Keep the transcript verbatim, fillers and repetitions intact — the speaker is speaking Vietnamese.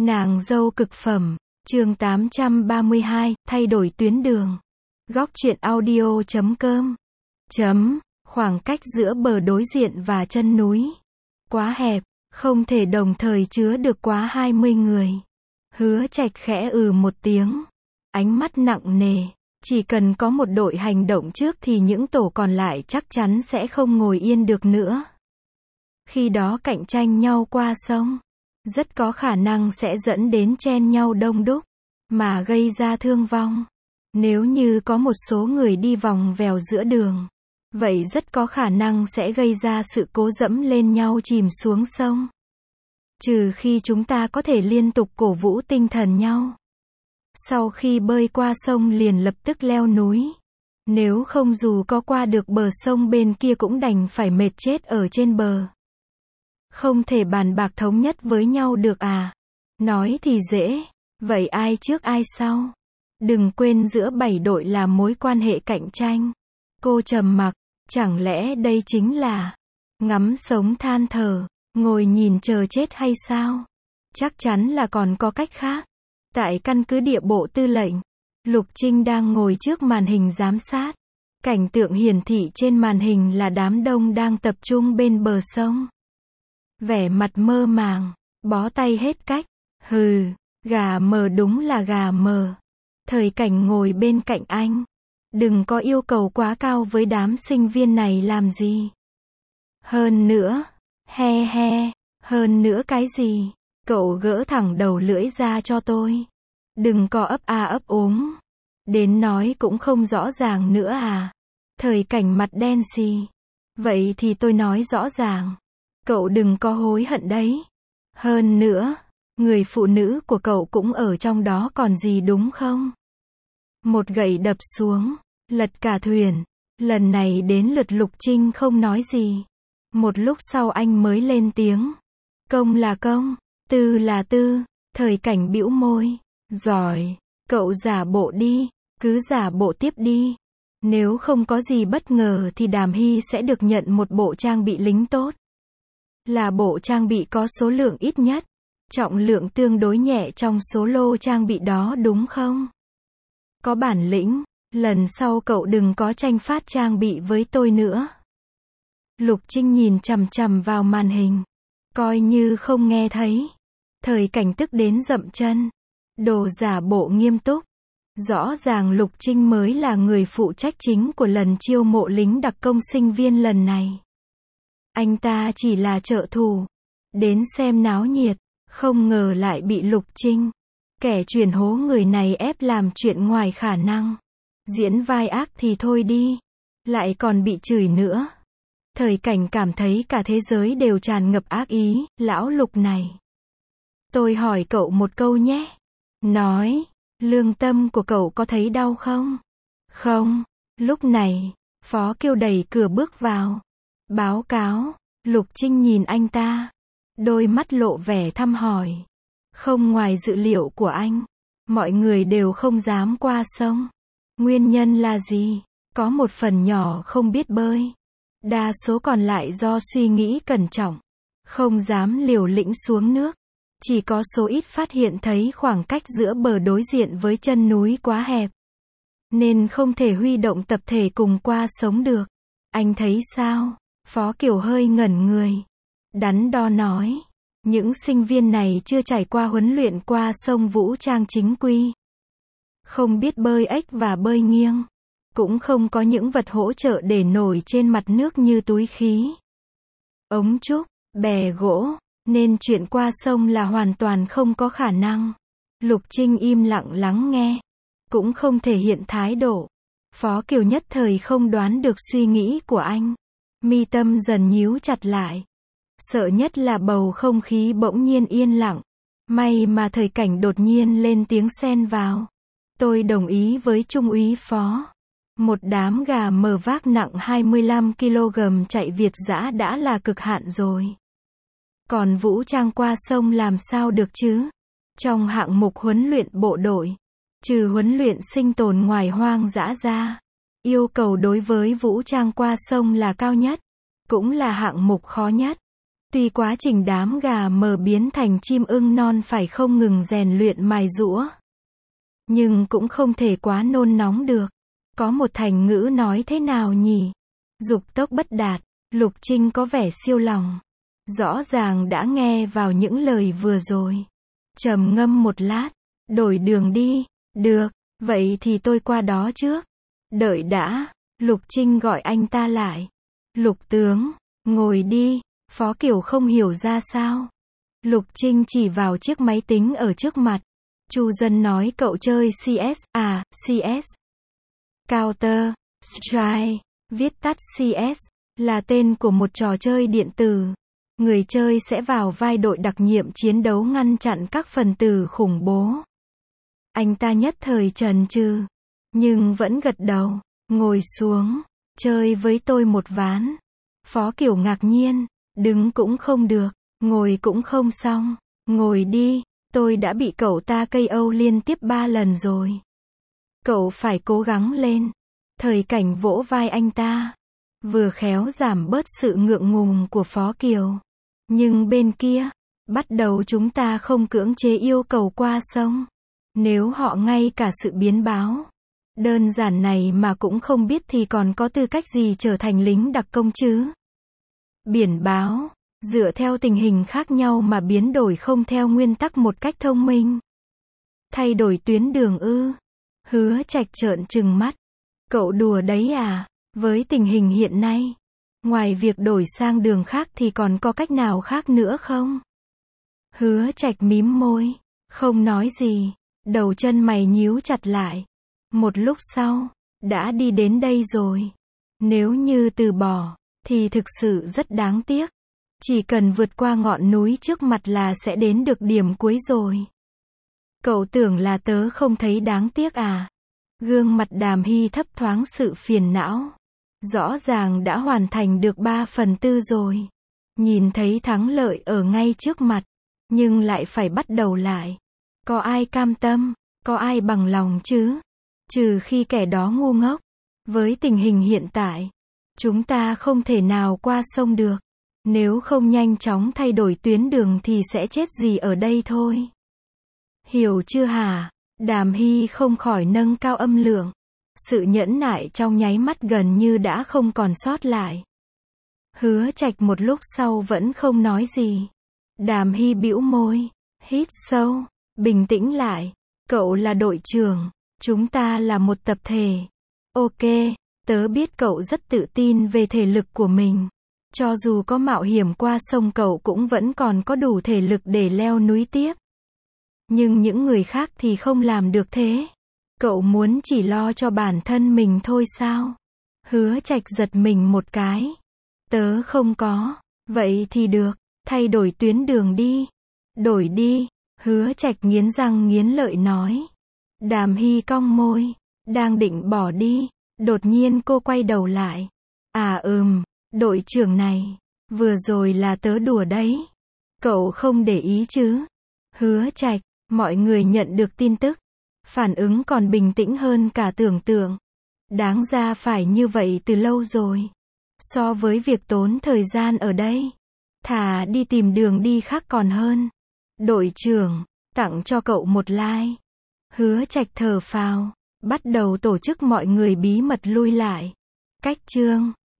Nàng dâu cực phẩm, chương tám trăm ba mươi hai, thay đổi tuyến đường. Góc truyện audio chấm com. Chấm, khoảng cách giữa bờ đối diện và chân núi quá hẹp, không thể đồng thời chứa được quá hai mươi người. Hứa Trạch khẽ ừ một tiếng, ánh mắt nặng nề, chỉ cần có một đội hành động trước thì những tổ còn lại chắc chắn sẽ không ngồi yên được nữa. Khi đó cạnh tranh nhau qua sông, rất có khả năng sẽ dẫn đến chen nhau đông đúc, mà gây ra thương vong. Nếu như có một số người đi vòng vèo giữa đường, vậy rất có khả năng sẽ gây ra sự cố dẫm lên nhau chìm xuống sông. Trừ khi chúng ta có thể liên tục cổ vũ tinh thần nhau. Sau khi bơi qua sông liền lập tức leo núi. Nếu không dù có qua được bờ sông bên kia cũng đành phải mệt chết ở trên bờ. Không thể bàn bạc thống nhất với nhau được à? Nói thì dễ, vậy ai trước ai sau? Đừng quên giữa bảy đội là mối quan hệ cạnh tranh. Cô trầm mặc, chẳng lẽ đây chính là ngắm sống than thở, ngồi nhìn chờ chết hay sao? Chắc chắn là còn có cách khác. Tại căn cứ địa bộ tư lệnh, Lục Trinh đang ngồi trước màn hình giám sát. Cảnh tượng hiển thị trên màn hình là đám đông đang tập trung bên bờ sông. Vẻ mặt mơ màng, bó tay hết cách. Hừ, gà mờ đúng là gà mờ. Thời Cảnh ngồi bên cạnh anh. Đừng có yêu cầu quá cao với đám sinh viên này làm gì. Hơn nữa, he he, hơn nữa cái gì? Cậu gỡ thẳng đầu lưỡi ra cho tôi. Đừng có ấp a ấp úng. Đến nói cũng không rõ ràng nữa à? Thời Cảnh mặt đen xì. Vậy thì tôi nói rõ ràng. Cậu đừng có hối hận đấy. Hơn nữa, người phụ nữ của cậu cũng ở trong đó còn gì đúng không? Một gậy đập xuống, lật cả thuyền. Lần này đến lượt Lục Trinh không nói gì. Một lúc sau anh mới lên tiếng. Công là công, tư là tư. Thời Cảnh bĩu môi. Giỏi, cậu giả bộ đi, cứ giả bộ tiếp đi. Nếu không có gì bất ngờ thì Đàm Hy sẽ được nhận một bộ trang bị lính tốt. Là bộ trang bị có số lượng ít nhất, trọng lượng tương đối nhẹ trong số lô trang bị đó đúng không? Có bản lĩnh, lần sau cậu đừng có tranh phát trang bị với tôi nữa. Lục Trinh nhìn chằm chằm vào màn hình, coi như không nghe thấy. Thời Cảnh tức đến dậm chân. Đồ giả bộ nghiêm túc. Rõ ràng Lục Trinh mới là người phụ trách chính của lần chiêu mộ lính đặc công sinh viên lần này. Anh ta chỉ là trợ thủ, đến xem náo nhiệt, không ngờ lại bị Lục Trinh, kẻ truyền hố người này ép làm chuyện ngoài khả năng. Diễn vai ác thì thôi đi, lại còn bị chửi nữa. Thời Cảnh cảm thấy cả thế giới đều tràn ngập ác ý, lão Lục này. Tôi hỏi cậu một câu nhé. Nói, lương tâm của cậu có thấy đau không? Không. Lúc này, Phó Kiêu đẩy cửa bước vào. Báo cáo. Lục Trinh nhìn anh ta. Đôi mắt lộ vẻ thăm hỏi. Không ngoài dự liệu của anh. Mọi người đều không dám qua sông. Nguyên nhân là gì? Có một phần nhỏ không biết bơi. Đa số còn lại do suy nghĩ cẩn trọng. Không dám liều lĩnh xuống nước. Chỉ có số ít phát hiện thấy khoảng cách giữa bờ đối diện với chân núi quá hẹp. Nên không thể huy động tập thể cùng qua sống được. Anh thấy sao? Phó Kiều hơi ngẩn người. Đắn đo nói. Những sinh viên này chưa trải qua huấn luyện qua sông vũ trang chính quy. Không biết bơi ếch và bơi nghiêng. Cũng không có những vật hỗ trợ để nổi trên mặt nước như túi khí, ống trúc, bè gỗ. Nên chuyện qua sông là hoàn toàn không có khả năng. Lục Trinh im lặng lắng nghe. Cũng không thể hiện thái độ. Phó Kiều nhất thời không đoán được suy nghĩ của anh. Mi tâm dần nhíu chặt lại. Sợ nhất là bầu không khí bỗng nhiên yên lặng. May mà Thời Cảnh đột nhiên lên tiếng xen vào. Tôi đồng ý với Trung úy Phó. Một đám gà mờ vác nặng hai mươi lăm ki lô gam chạy Việt dã đã là cực hạn rồi. Còn vũ trang qua sông làm sao được chứ? Trong hạng mục huấn luyện bộ đội, trừ huấn luyện sinh tồn ngoài hoang dã ra, yêu cầu đối với vũ trang qua sông là cao nhất, cũng là hạng mục khó nhất. Tuy quá trình đám gà mờ biến thành chim ưng non phải không ngừng rèn luyện mài giũa, nhưng cũng không thể quá nôn nóng được. Có một thành ngữ nói thế nào nhỉ? Dục tốc bất đạt. Lục Trinh có vẻ siêu lòng. Rõ ràng đã nghe vào những lời vừa rồi. Trầm ngâm một lát. Đổi đường đi. Được, vậy thì tôi qua đó trước. Đợi đã. Lục Trinh gọi anh ta lại. Lục tướng, ngồi đi. Phó Kiều không hiểu ra sao. Lục Trinh chỉ vào chiếc máy tính ở trước mặt. Chu Dân nói cậu chơi xê ét, à, xê ét. Counter Strike, viết tắt xê ét, là tên của một trò chơi điện tử. Người chơi sẽ vào vai đội đặc nhiệm chiến đấu ngăn chặn các phần tử khủng bố. Anh ta nhất thời chần chừ, nhưng vẫn gật đầu, ngồi xuống, chơi với tôi một ván. Phó Kiều ngạc nhiên, đứng cũng không được, ngồi cũng không xong, ngồi đi, tôi đã bị cậu ta ca o liên tiếp ba lần rồi. Cậu phải cố gắng lên. Thời Cảnh vỗ vai anh ta, vừa khéo giảm bớt sự ngượng ngùng của Phó Kiều. Nhưng bên kia, bắt đầu chúng ta không cưỡng chế yêu cầu qua sông. Nếu họ ngay cả sự biến báo đơn giản này mà cũng không biết thì còn có tư cách gì trở thành lính đặc công chứ? Biển báo, dựa theo tình hình khác nhau mà biến đổi không theo nguyên tắc một cách thông minh. Thay đổi tuyến đường ư? Hứa Trạch trợn trừng mắt. Cậu đùa đấy à? Với tình hình hiện nay, ngoài việc đổi sang đường khác thì còn có cách nào khác nữa không? Hứa Trạch mím môi, không nói gì, đầu chân mày nhíu chặt lại. Một lúc sau, đã đi đến đây rồi. Nếu như từ bỏ, thì thực sự rất đáng tiếc. Chỉ cần vượt qua ngọn núi trước mặt là sẽ đến được điểm cuối rồi. Cậu tưởng là tớ không thấy đáng tiếc à? Gương mặt Đàm Hy thấp thoáng sự phiền não. Rõ ràng đã hoàn thành được ba phần tư rồi. Nhìn thấy thắng lợi ở ngay trước mặt, nhưng lại phải bắt đầu lại. Có ai cam tâm, có ai bằng lòng chứ? Trừ khi kẻ đó ngu ngốc. Với tình hình hiện tại, chúng ta không thể nào qua sông được. Nếu không nhanh chóng thay đổi tuyến đường thì sẽ chết gì ở đây thôi. Hiểu chưa hả? Đàm Hy không khỏi nâng cao âm lượng. Sự nhẫn nại trong nháy mắt gần như đã không còn sót lại. Hứa Trạch một lúc sau vẫn không nói gì. Đàm Hy bĩu môi, hít sâu, bình tĩnh lại. Cậu là đội trưởng, chúng ta là một tập thể. Ok, tớ biết cậu rất tự tin về thể lực của mình. Cho dù có mạo hiểm qua sông cậu cũng vẫn còn có đủ thể lực để leo núi tiếp. Nhưng những người khác thì không làm được thế. Cậu muốn chỉ lo cho bản thân mình thôi sao? Hứa Trạch giật mình một cái. Tớ không có. Vậy thì được, thay đổi tuyến đường đi. Đổi đi. Hứa Trạch nghiến răng nghiến lợi nói. Đàm Hy cong môi, đang định bỏ đi. Đột nhiên cô quay đầu lại. À ừm, đội trưởng này, vừa rồi là tớ đùa đấy. Cậu không để ý chứ? Hứa Trạch, mọi người nhận được tin tức. Phản ứng còn bình tĩnh hơn cả tưởng tượng. Đáng ra phải như vậy từ lâu rồi. So với việc tốn thời gian ở đây, thà đi tìm đường đi khác còn hơn. Đội trưởng, tặng cho cậu một like. Hứa Trạch thở phào, bắt đầu tổ chức mọi người bí mật lui lại. Cách chương